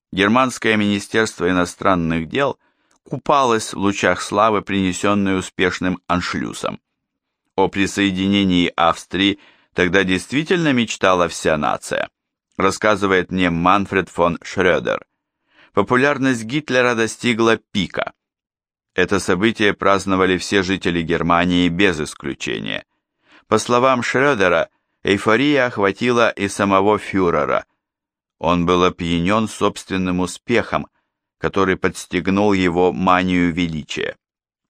Германское министерство иностранных дел купалось в лучах славы, принесенной успешным аншлюсом. О присоединении Австрии тогда действительно мечтала вся нация, рассказывает мне Манфред фон Шрёдер. Популярность Гитлера достигла пика. Это событие праздновали все жители Германии без исключения. По словам Шрёдера, эйфория охватила и самого фюрера. Он был опьянен собственным успехом, который подстегнул его манию величия.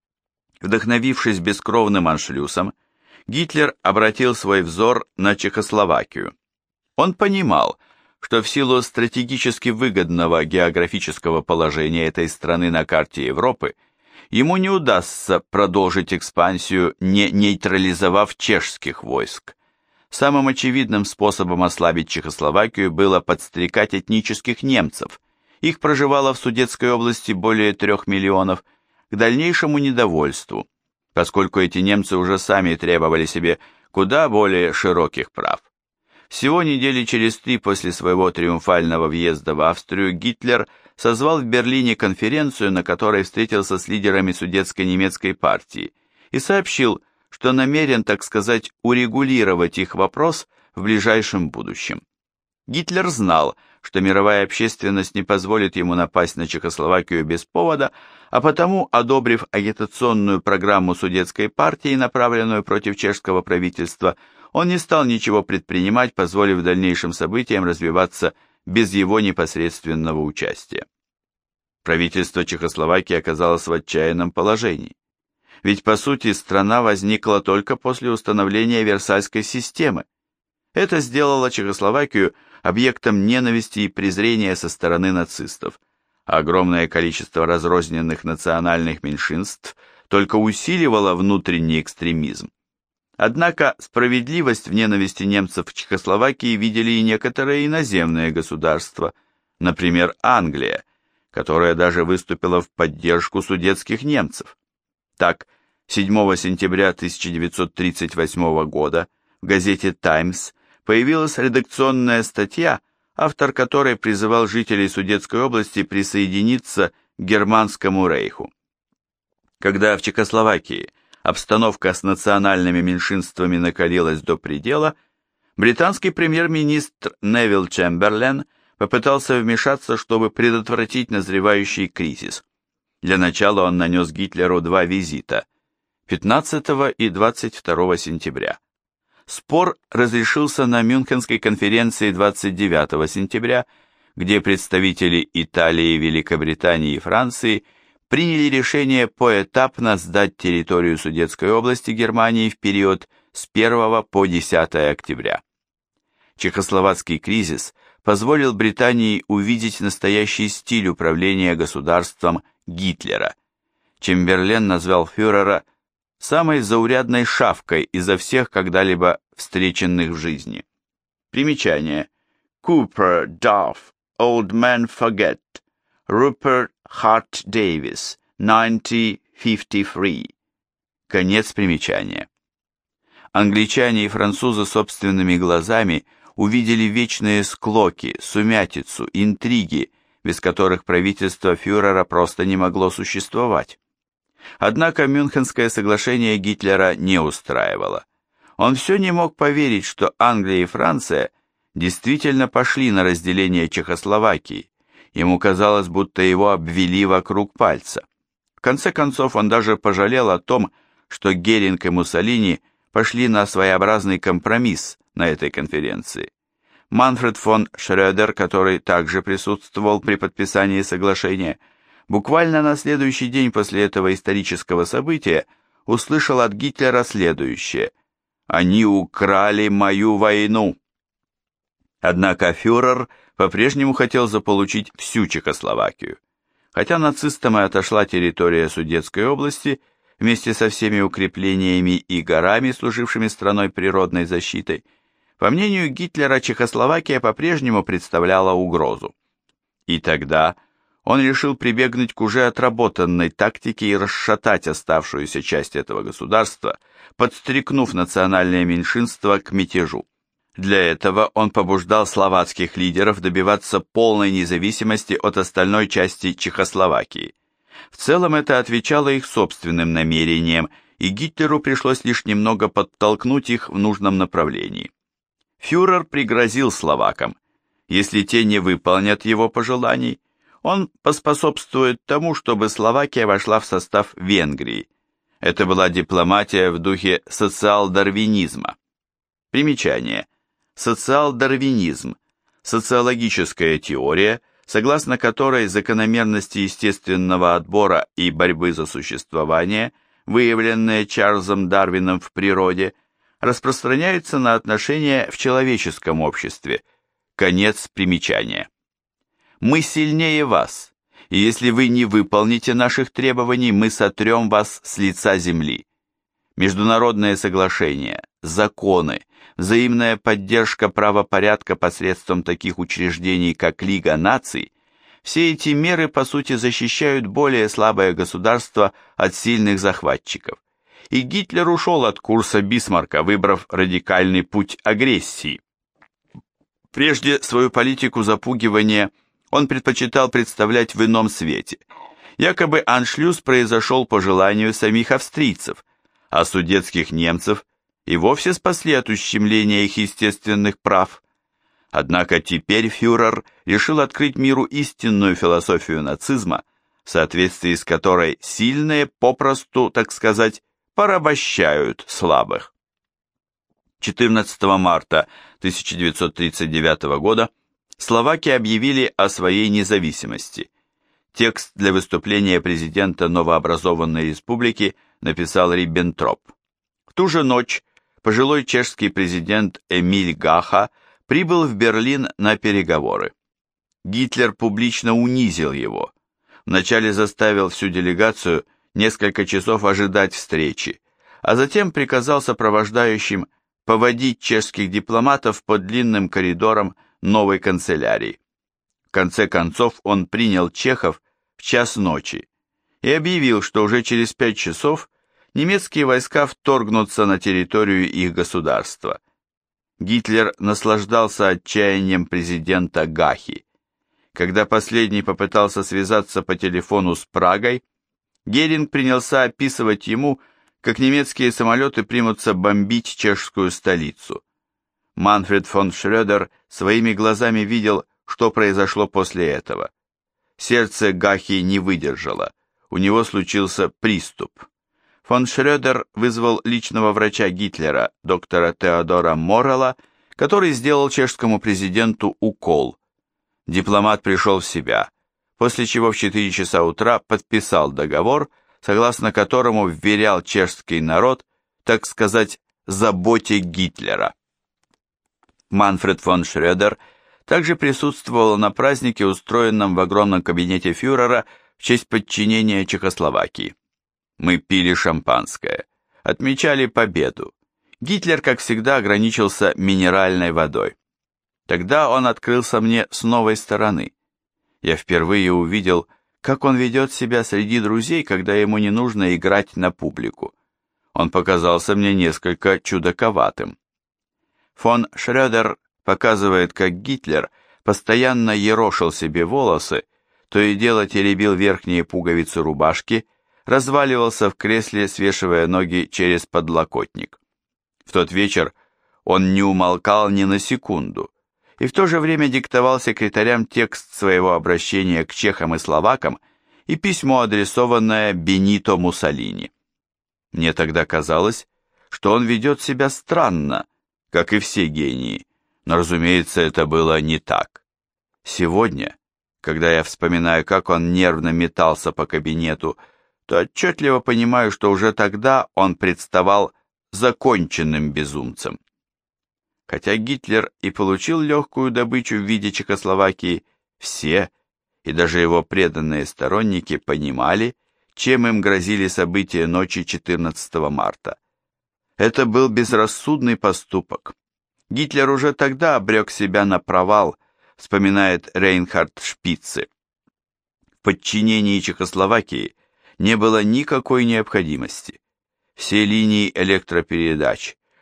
Вдохновившись бескровным аншлюсом, Гитлер обратил свой взор на Чехословакию. Он понимал, что в силу стратегически выгодного географического положения этой страны на карте Европы, ему не удастся продолжить экспансию, не нейтрализовав чешских войск. Самым очевидным способом ослабить Чехословакию было подстрекать этнических немцев. Их проживало в Судетской области более 3 миллионов, к дальнейшему недовольству, поскольку эти немцы уже сами требовали себе куда более широких прав. Всего недели через 3 после своего триумфального въезда в Австрию Гитлер созвал в Берлине конференцию, на которой встретился с лидерами Судетско-немецкой партии, и сообщил, что намерен, так сказать, урегулировать их вопрос в ближайшем будущем. Гитлер знал, что мировая общественность не позволит ему напасть на Чехословакию без повода, а потому, одобрив агитационную программу Судетской партии, направленную против чешского правительства, он не стал ничего предпринимать, позволив дальнейшим событиям развиваться без его непосредственного участия. Правительство Чехословакии оказалось в отчаянном положении. Ведь, по сути, страна возникла только после установления Версальской системы. Это сделало Чехословакию объектом ненависти и презрения со стороны нацистов, а огромное количество разрозненных национальных меньшинств только усиливало внутренний экстремизм. Однако справедливость в ненависти немцев к Чехословакии видели и некоторые иноземные государства, например, Англия, которая даже выступила в поддержку судетских немцев. Так, 7 сентября 1938 года в газете «Таймс» появилась редакционная статья, автор которой призывал жителей Судетской области присоединиться к Германскому рейху. Когда в Чехословакии обстановка с национальными меньшинствами накалилась до предела, британский премьер-министр Невилл Чемберлен попытался вмешаться, чтобы предотвратить назревающий кризис. Для начала он нанес Гитлеру 2 визита – 15 и 22 сентября. Спор разрешился на Мюнхенской конференции 29 сентября, где представители Италии, Великобритании и Франции приняли решение поэтапно сдать территорию Судетской области Германии в период с 1 по 10 октября. Чехословацкий кризис позволил Британии увидеть настоящий стиль управления государством Гитлера. Чемберлен назвал фюрера самой заурядной шавкой изо всех когда-либо встреченных в жизни. Примечание. Cooper, Duff, Old Man Forget, Rupert Hart Davis, 1953. Конец примечания. Англичане и французы собственными глазами увидели вечные склоки, сумятицу, интриги, без которых правительство фюрера просто не могло существовать. Однако Мюнхенское соглашение Гитлера не устраивало. Он все не мог поверить, что Англия и Франция действительно пошли на разделение Чехословакии. Ему казалось, будто его обвели вокруг пальца. В конце концов, он даже пожалел о том, что Геринг и Муссолини пошли на своеобразный компромисс на этой конференции. Манфред фон Шрёдер, который также присутствовал при подписании соглашения, буквально на следующий день после этого исторического события услышал от Гитлера следующее: «Они украли мою войну». Однако фюрер по-прежнему хотел заполучить всю Чехословакию. Хотя нацистам и отошла территория Судетской области, вместе со всеми укреплениями и горами, служившими страной природной защитой, по мнению Гитлера, Чехословакия по-прежнему представляла угрозу. И тогда он решил прибегнуть к уже отработанной тактике и расшатать оставшуюся часть этого государства, подстрекнув национальное меньшинство к мятежу. Для этого он побуждал словацких лидеров добиваться полной независимости от остальной части Чехословакии. В целом это отвечало их собственным намерениям, и Гитлеру пришлось лишь немного подтолкнуть их в нужном направлении. Фюрер пригрозил словакам, если те не выполнят его пожеланий, он поспособствует тому, чтобы Словакия вошла в состав Венгрии. Это была дипломатия в духе социал-дарвинизма. Примечание. Социал-дарвинизм – социологическая теория, согласно которой закономерности естественного отбора и борьбы за существование, выявленные Чарльзом Дарвином в природе, распространяются на отношения в человеческом обществе. Конец примечания. Мы сильнее вас, и если вы не выполните наших требований, мы сотрем вас с лица земли. Международные соглашения, законы, взаимная поддержка правопорядка посредством таких учреждений, как Лига наций, все эти меры, по сути, защищают более слабое государство от сильных захватчиков. И Гитлер ушел от курса Бисмарка, выбрав радикальный путь агрессии. Прежде свою политику запугивания он предпочитал представлять в ином свете. Якобы аншлюз произошел по желанию самих австрийцев, а судетских немцев и вовсе спасли от ущемления их естественных прав. Однако теперь фюрер решил открыть миру истинную философию нацизма, в соответствии с которой сильные попросту, так сказать, порабощают слабых. 14 марта 1939 года словаки объявили о своей независимости. Текст для выступления президента новообразованной республики написал Риббентроп. В ту же ночь пожилой чешский президент Эмиль Гаха прибыл в Берлин на переговоры. Гитлер публично унизил его. Вначале заставил всю делегацию несколько часов ожидать встречи, а затем приказал сопровождающим поводить чешских дипломатов по длинным коридорам новой канцелярии. В конце концов он принял чехов в час ночи и объявил, что уже через 5 часов немецкие войска вторгнутся на территорию их государства. Гитлер наслаждался отчаянием президента Гахи. Когда последний попытался связаться по телефону с Прагой, Геринг принялся описывать ему, как немецкие самолеты примутся бомбить чешскую столицу. Манфред фон Шрёдер своими глазами видел, что произошло после этого. Сердце Гахи не выдержало, у него случился приступ. Фон Шрёдер вызвал личного врача Гитлера, доктора Теодора Моррелла, который сделал чешскому президенту укол. Дипломат пришел в себя, после чего в 4 часа утра подписал договор, согласно которому вверял чешский народ, так сказать, заботе Гитлера. Манфред фон Шрёдер также присутствовал на празднике, устроенном в огромном кабинете фюрера в честь подчинения Чехословакии. Мы пили шампанское, отмечали победу. Гитлер, как всегда, ограничился минеральной водой. Тогда он открылся мне с новой стороны. Я впервые увидел, как он ведет себя среди друзей, когда ему не нужно играть на публику. Он показался мне несколько чудаковатым. Фон Шрёдер показывает, как Гитлер постоянно ерошил себе волосы, то и дело теребил верхние пуговицы рубашки, разваливался в кресле, свешивая ноги через подлокотник. В тот вечер он не умолкал ни на секунду, и в то же время диктовал секретарям текст своего обращения к чехам и словакам и письмо, адресованное Бенито Муссолини. Мне тогда казалось, что он ведет себя странно, как и все гении, но, разумеется, это было не так. Сегодня, когда я вспоминаю, как он нервно метался по кабинету, то отчетливо понимаю, что уже тогда он представал законченным безумцем. Хотя Гитлер и получил легкую добычу в виде Чехословакии, все, и даже его преданные сторонники, понимали, чем им грозили события ночи 14 марта. Это был безрассудный поступок. Гитлер уже тогда обрек себя на провал, вспоминает Рейнхард Шпице. В подчинении Чехословакии не было никакой необходимости. Все линии электропередач,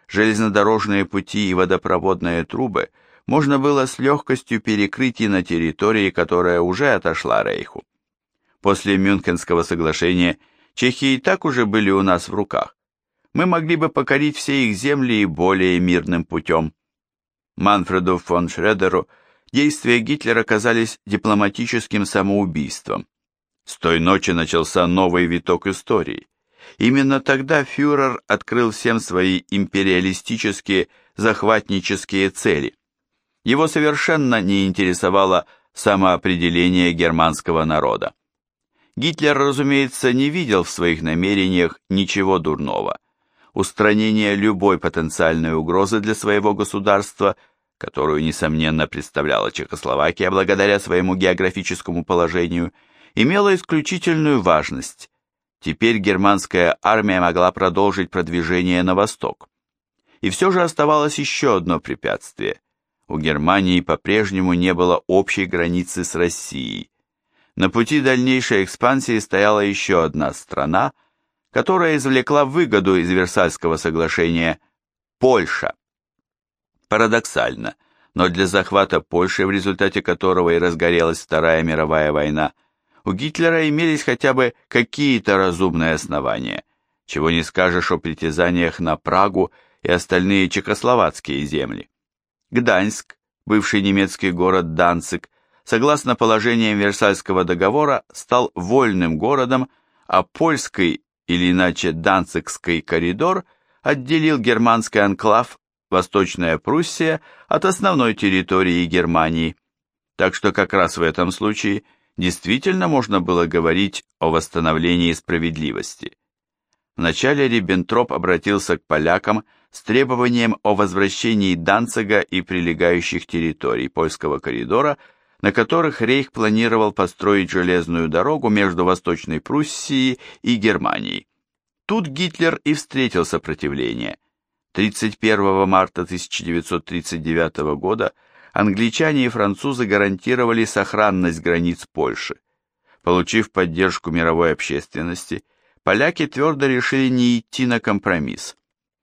железнодорожные пути и водопроводные трубы можно было с легкостью перекрыть и на территории, которая уже отошла Рейху. После Мюнхенского соглашения чехи и так уже были у нас в руках. Мы могли бы покорить все их земли и более мирным путем. Манфреду фон Шредеру действия Гитлера казались дипломатическим самоубийством. С той ночи начался новый виток истории. Именно тогда фюрер открыл всем свои империалистические, захватнические цели. Его совершенно не интересовало самоопределение германского народа. Гитлер, разумеется, не видел в своих намерениях ничего дурного. Устранение любой потенциальной угрозы для своего государства, которую, несомненно, представляла Чехословакия благодаря своему географическому положению, имело исключительную важность. Теперь германская армия могла продолжить продвижение на восток. И все же оставалось еще одно препятствие. У Германии по-прежнему не было общей границы с Россией. На пути дальнейшей экспансии стояла еще одна страна, которая извлекла выгоду из Версальского соглашения – Польша. Парадоксально, но для захвата Польши, в результате которого и разгорелась Вторая мировая война, у Гитлера имелись хотя бы какие-то разумные основания, чего не скажешь о притязаниях на Прагу и остальные чехословацкие земли. Гданьск, бывший немецкий город Данциг, согласно положениям Версальского договора, стал вольным городом, а польский, или иначе Данцигский коридор, отделил германский анклав Восточная Пруссия от основной территории Германии. Так что как раз в этом случае действительно можно было говорить о восстановлении справедливости. Вначале Риббентроп обратился к полякам с требованием о возвращении Данцига и прилегающих территорий польского коридора, на которых Рейх планировал построить железную дорогу между Восточной Пруссией и Германией. Тут Гитлер и встретил сопротивление. 31 марта 1939 года англичане и французы гарантировали сохранность границ Польши. Получив поддержку мировой общественности, поляки твердо решили не идти на компромисс.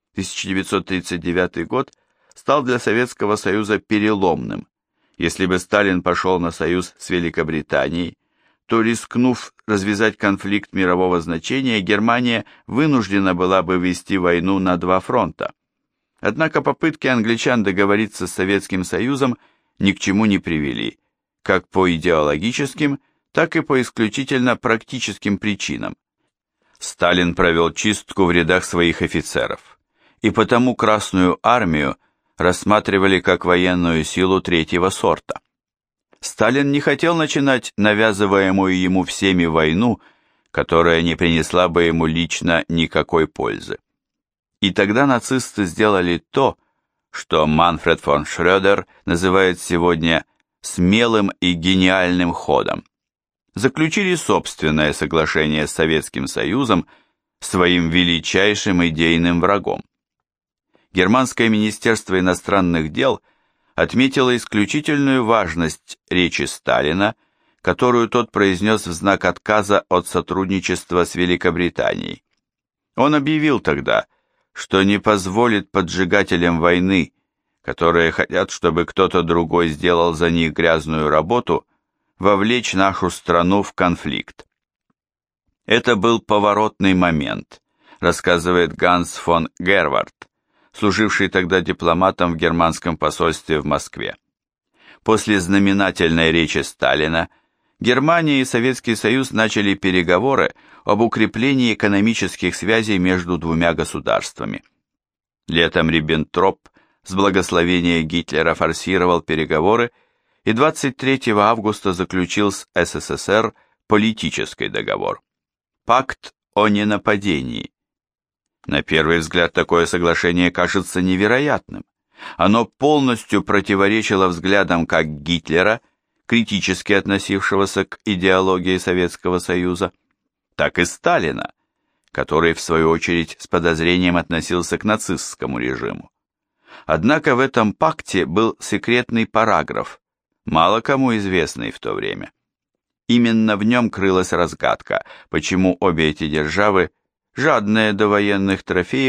1939 год стал для Советского Союза переломным. Если бы Сталин пошел на союз с Великобританией, то, рискнув развязать конфликт мирового значения, Германия вынуждена была бы вести войну на два фронта. Однако попытки англичан договориться с Советским Союзом ни к чему не привели, как по идеологическим, так и по исключительно практическим причинам. Сталин провел чистку в рядах своих офицеров, и потому Красную армию рассматривали как военную силу третьего сорта. Сталин не хотел начинать навязываемую ему всеми войну, которая не принесла бы ему лично никакой пользы. И тогда нацисты сделали то, что Манфред фон Шредер называет сегодня смелым и гениальным ходом. Заключили собственное соглашение с Советским Союзом, своим величайшим идейным врагом. Германское министерство иностранных дел отметило исключительную важность речи Сталина, которую тот произнес в знак отказа от сотрудничества с Великобританией. Он объявил тогда, что не позволит поджигателям войны, которые хотят, чтобы кто-то другой сделал за них грязную работу, вовлечь нашу страну в конфликт. Это был поворотный момент, рассказывает Ганс фон Гервард, служивший тогда дипломатом в германском посольстве в Москве. После знаменательной речи Сталина Германия и Советский Союз начали переговоры об укреплении экономических связей между двумя государствами. Летом Риббентроп с благословения Гитлера форсировал переговоры и 23 августа заключил с СССР политический договор – пакт о ненападении. На первый взгляд такое соглашение кажется невероятным. Оно полностью противоречило взглядам как Гитлера, критически относившегося к идеологии Советского Союза, так и Сталина, который, в свою очередь, с подозрением относился к нацистскому режиму. Однако в этом пакте был секретный параграф, мало кому известный в то время. Именно в нем крылась разгадка, почему обе эти державы, жадные до военных трофеев,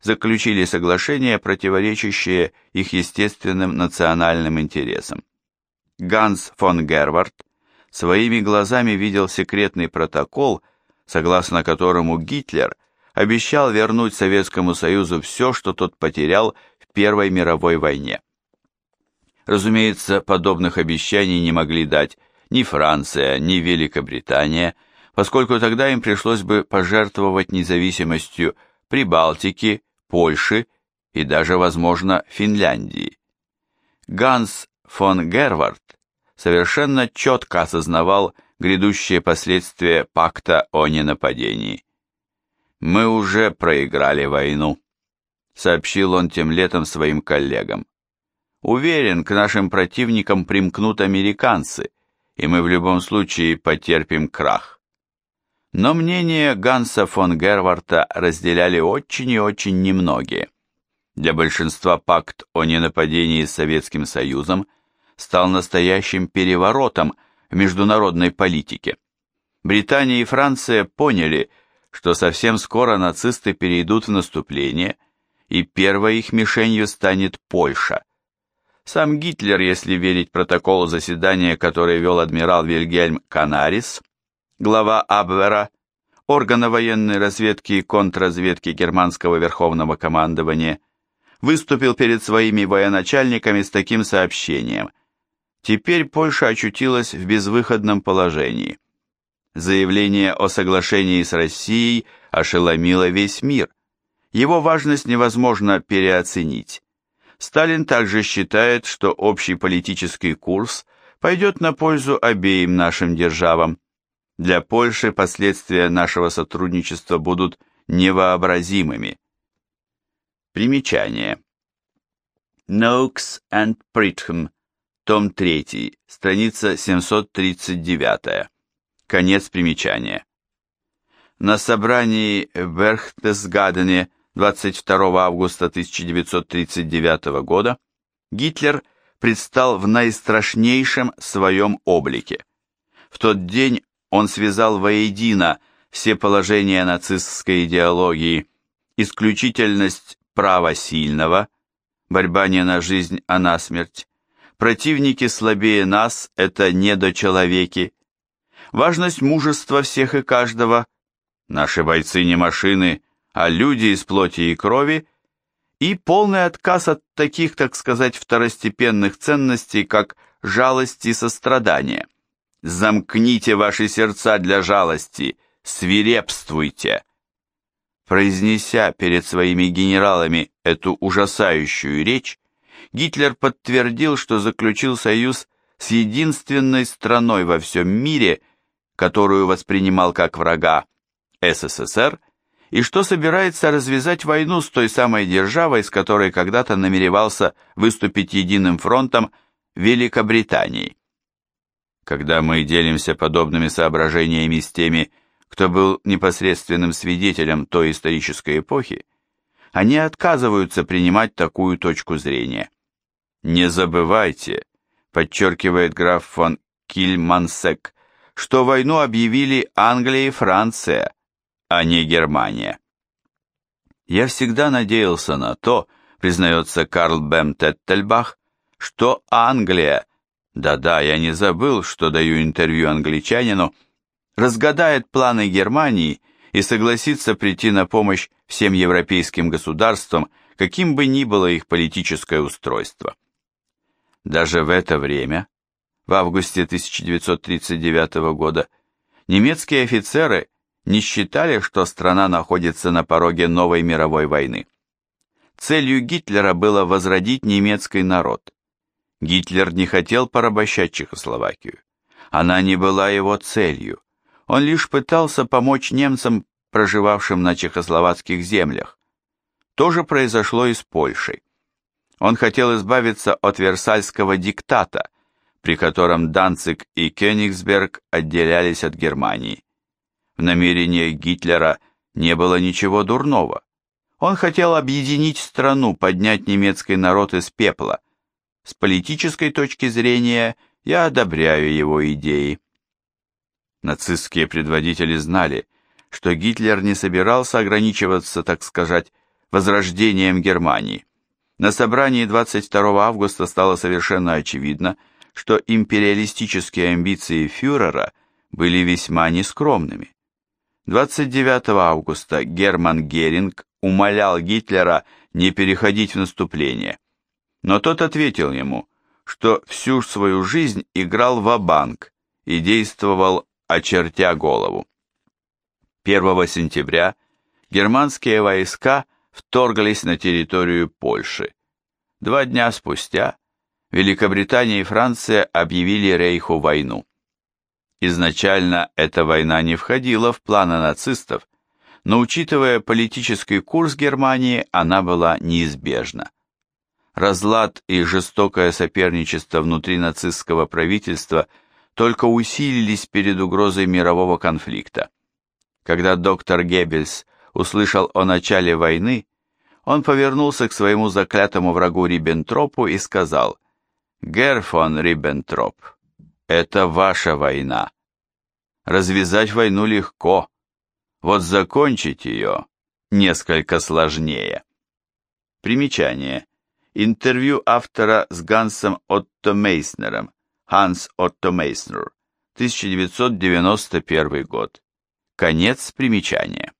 заключили соглашение, противоречащее их естественным национальным интересам. Ганс фон Гервард своими глазами видел секретный протокол, согласно которому Гитлер обещал вернуть Советскому Союзу все, что тот потерял в Первой мировой войне. Разумеется, подобных обещаний не могли дать ни Франция, ни Великобритания, поскольку тогда им пришлось бы пожертвовать независимостью Прибалтики, Польши и даже, возможно, Финляндии. Ганс фон Гервард совершенно четко осознавал грядущие последствия пакта о ненападении. «Мы уже проиграли войну», — сообщил он тем летом своим коллегам. «Уверен, к нашим противникам примкнут американцы, и мы в любом случае потерпим крах». Но мнение Ганса фон Герварда разделяли очень и очень немногие. Для большинства пакт о ненападении с Советским Союзом стал настоящим переворотом в международной политике. Британия и Франция поняли, что совсем скоро нацисты перейдут в наступление, и первой их мишенью станет Польша. Сам Гитлер, если верить протоколу заседания, который вел адмирал Вильгельм Канарис, глава Абвера, органа военной разведки и контрразведки германского верховного командования, выступил перед своими военачальниками с таким сообщением: «Теперь Польша очутилась в безвыходном положении». Заявление о соглашении с Россией ошеломило весь мир. Его важность невозможно переоценить. Сталин также считает, что общий политический курс пойдет на пользу обеим нашим державам. Для Польши последствия нашего сотрудничества будут невообразимыми. Примечание. Noakes and Pritham, том 3, страница 739. Конец примечания. На собрании в Берхтесгадене 22 августа 1939 года Гитлер предстал в наистрашнейшем своем облике. В тот день он связал воедино все положения нацистской идеологии: исключительность права сильного, борьба не на жизнь, а на смерть, противники слабее нас – это недочеловеки, важность мужества всех и каждого, наши бойцы не машины, а люди из плоти и крови, и полный отказ от таких, так сказать, второстепенных ценностей, как жалость и сострадание. «Замкните ваши сердца для жалости, свирепствуйте!» Произнеся перед своими генералами эту ужасающую речь, Гитлер подтвердил, что заключил союз с единственной страной во всем мире, которую воспринимал как врага, СССР, и что собирается развязать войну с той самой державой, с которой когда-то намеревался выступить единым фронтом, Великобританией. Когда мы делимся подобными соображениями с теми, кто был непосредственным свидетелем той исторической эпохи, они отказываются принимать такую точку зрения. «Не забывайте», подчеркивает граф фон Кильмансек, что войну объявили Англия и Франция, а не Германия. «Я всегда надеялся на то, признается Карл Бем Теттельбах, что Англия, да-да, я не забыл, что даю интервью англичанину, разгадает планы Германии и согласится прийти на помощь всем европейским государствам, каким бы ни было их политическое устройство». Даже в это время, в августе 1939 года, немецкие офицеры не считали, что страна находится на пороге новой мировой войны. Целью Гитлера было возродить немецкий народ. Гитлер не хотел порабощать Чехословакию. Она не была его целью. Он лишь пытался помочь немцам, проживавшим на чехословацких землях. То же произошло и с Польшей. Он хотел избавиться от Версальского диктата, при котором Данциг и Кёнигсберг отделялись от Германии. В намерениях Гитлера не было ничего дурного. Он хотел объединить страну, поднять немецкий народ из пепла. С политической точки зрения я одобряю его идеи. Нацистские предводители знали, что Гитлер не собирался ограничиваться, так сказать, возрождением Германии. На собрании 22 августа стало совершенно очевидно, что империалистические амбиции фюрера были весьма нескромными. 29 августа Герман Геринг умолял Гитлера не переходить в наступление, но тот ответил ему, что всю свою жизнь играл ва-банк и действовал, очертя голову. 1 сентября германские войска вторглись на территорию Польши. 2 дня спустя Великобритания и Франция объявили Рейху войну. Изначально эта война не входила в планы нацистов, но учитывая политический курс Германии, она была неизбежна. Разлад и жестокое соперничество внутри нацистского правительства только усилились перед угрозой мирового конфликта. Когда доктор Геббельс услышал о начале войны, он повернулся к своему заклятому врагу Риббентропу и сказал: «Герр фон Риббентроп, это ваша война. Развязать войну легко, вот закончить ее несколько сложнее». Примечание. Интервью автора с Гансом Отто Мейснером, Ханс Отто Мейснер, 1991 год. Конец примечания.